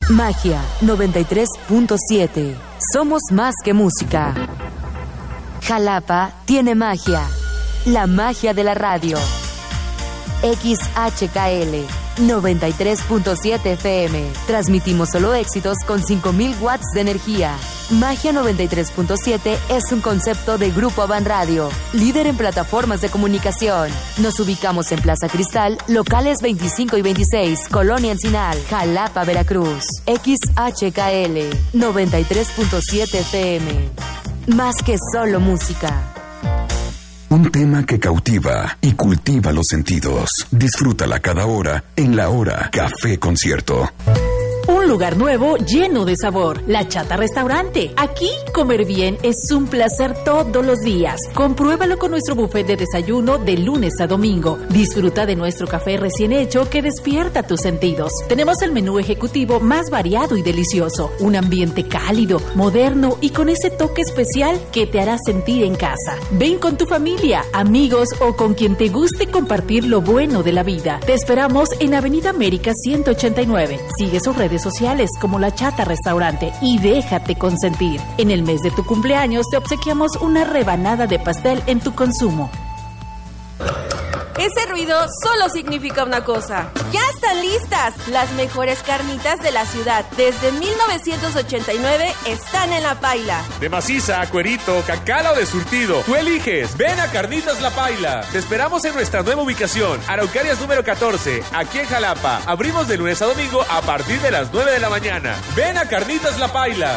Magia 93.7. Somos más que música. Jalapa tiene magia. La magia de la radio. XHKL 93.7 FM. Transmitimos solo éxitos con 5,000 watts de energía. Magia 93.7 es un concepto de Grupo Avan Radio, líder en plataformas de comunicación. Nos ubicamos en Plaza Cristal, locales 25 y 26, Colonia Encinal, Jalapa, Veracruz. XHKL 93.7 FM. Más que solo música. Un tema que cautiva y cultiva los sentidos. Disfrútala cada hora en La Hora Café Concierto. Un lugar nuevo lleno de sabor. La Chata Restaurante. Aquí comer bien es un placer todos los días. Compruébalo con nuestro buffet de desayuno de lunes a domingo. Disfruta de nuestro café recién hecho que despierta tus sentidos. Tenemos el menú ejecutivo más variado y delicioso. Un ambiente cálido, moderno y con ese toque especial que te hará sentir en casa. Ven con tu familia, amigos o con quien te guste compartir lo bueno de la vida. Te esperamos en Avenida América 189. Sigue sus redes sociales como La Chata Restaurante y déjate consentir. En el mes de tu cumpleaños te obsequiamos una rebanada de pastel en tu consumo. Ese ruido solo significa una cosa. ¡Ya están listas! Las mejores carnitas de la ciudad. Desde 1989 están en La Paila. De maciza, cuerito, cacala o de surtido. Tú eliges. Ven a Carnitas La Paila. Te esperamos en nuestra nueva ubicación, Araucarias número 14, aquí en Jalapa. Abrimos de lunes a domingo a partir de las 9 de la mañana. Ven a Carnitas La Paila.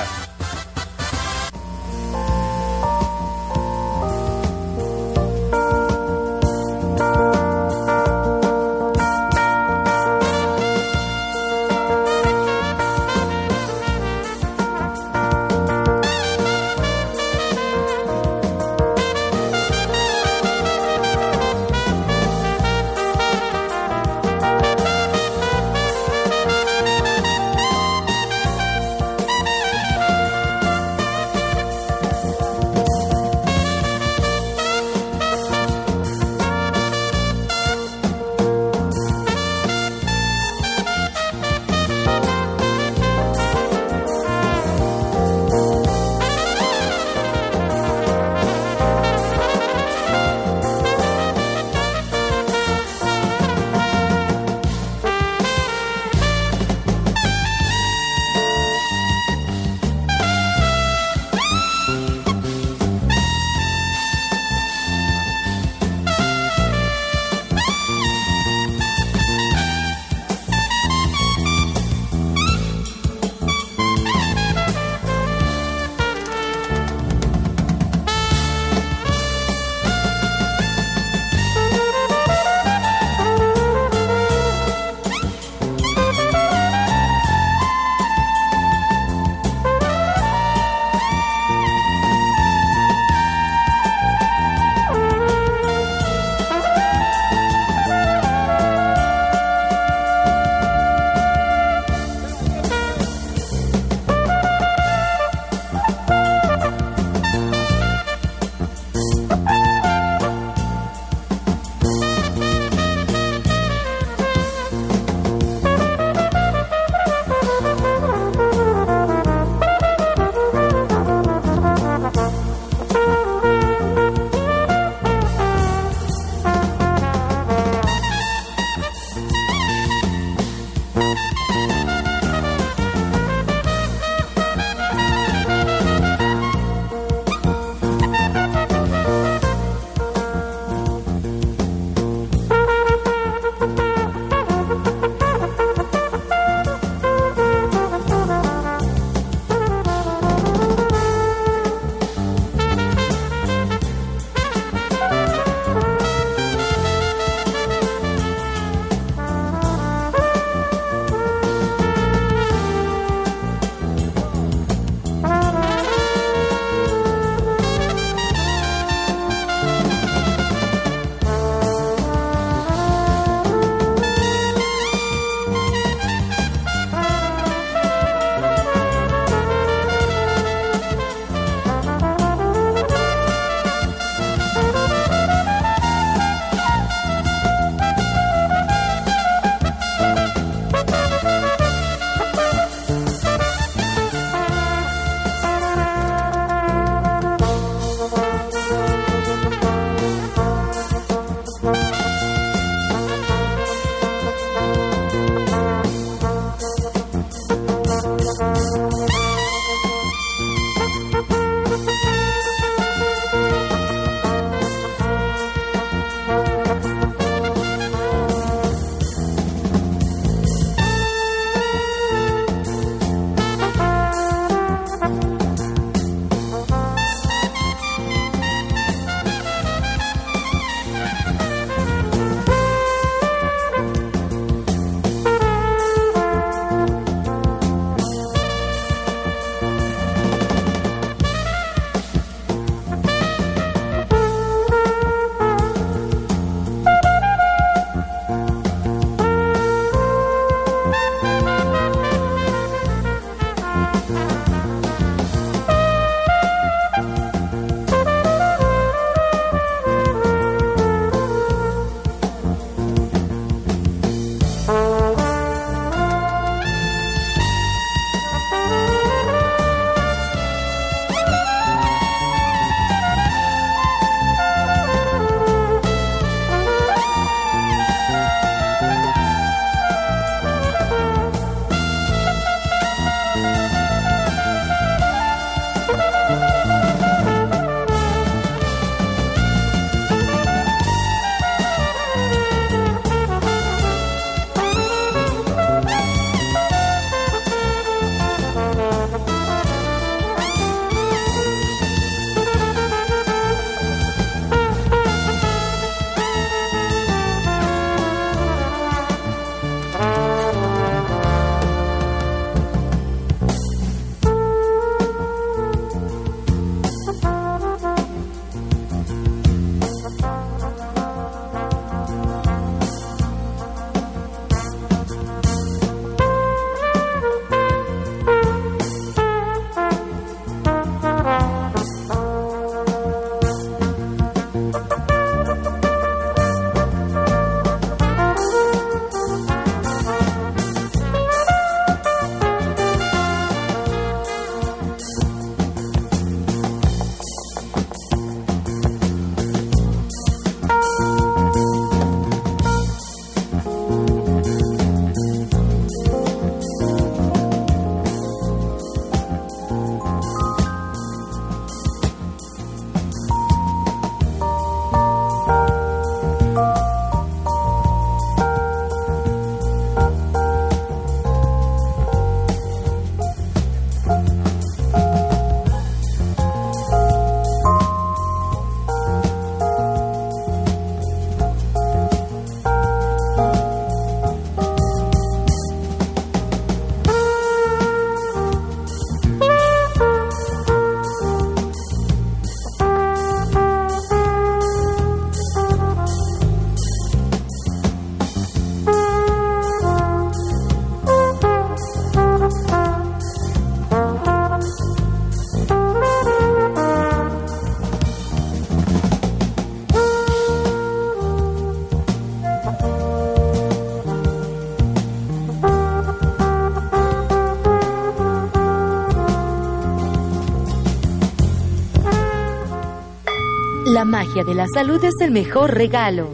La magia de la salud es el mejor regalo.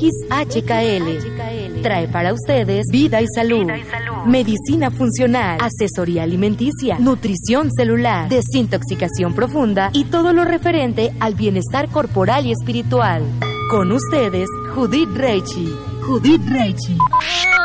XHKL trae para ustedes vida y salud, medicina funcional, asesoría alimenticia, nutrición celular, desintoxicación profunda y todo lo referente al bienestar corporal y espiritual. Con ustedes, Judith Reichi. Judith Reichi.